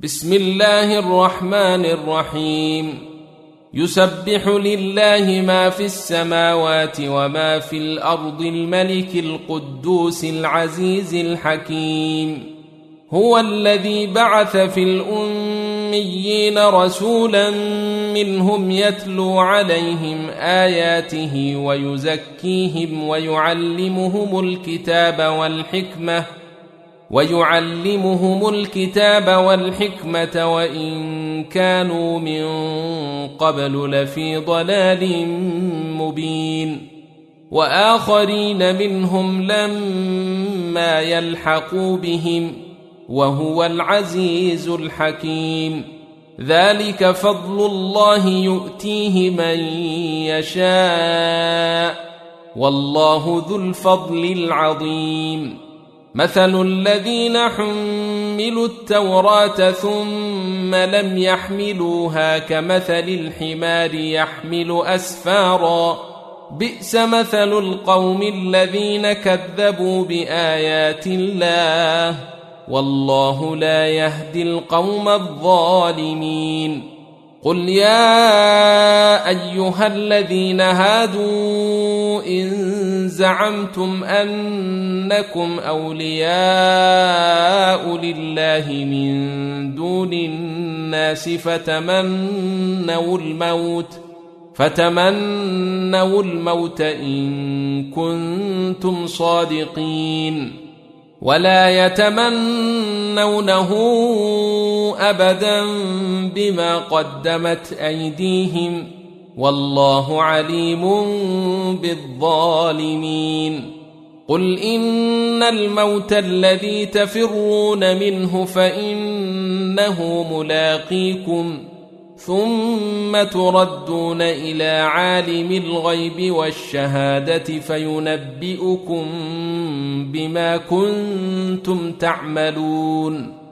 بسم الله الرحمن الرحيم يسبح لله ما في السماوات وما في الأرض الملك القدوس العزيز الحكيم هو الذي بعث في الأميين رسولا منهم يتلو عليهم آياته ويزكيهم ويعلمهم الكتاب والحكمة وإن كانوا من قبل لفي ضلال مبين وآخرين منهم لما يلحقوا بهم وهو العزيز الحكيم ذلك فضل الله يؤتيه من يشاء والله ذو الفضل العظيم مثل الذين حملوا التوراة ثم لم يحملوها كمثل الحمار يحمل أسفارا بئس مثل القوم الذين كذبوا بآيات الله والله لا يهدي القوم الظالمين قل يا أيها الذين هادوا إن زعمتم أنكم أولياء لله من دون الناس فتمنوا الموت إن كنتم صادقين ولا يتمنونه أبدا بما قدمت أيديهم والله عليم بالظالمين قل إن الموت الذي تفرون منه فإنه ملاقيكم ثم تردون إلى عالم الغيب والشهادة فينبئكم بما كنتم تعملون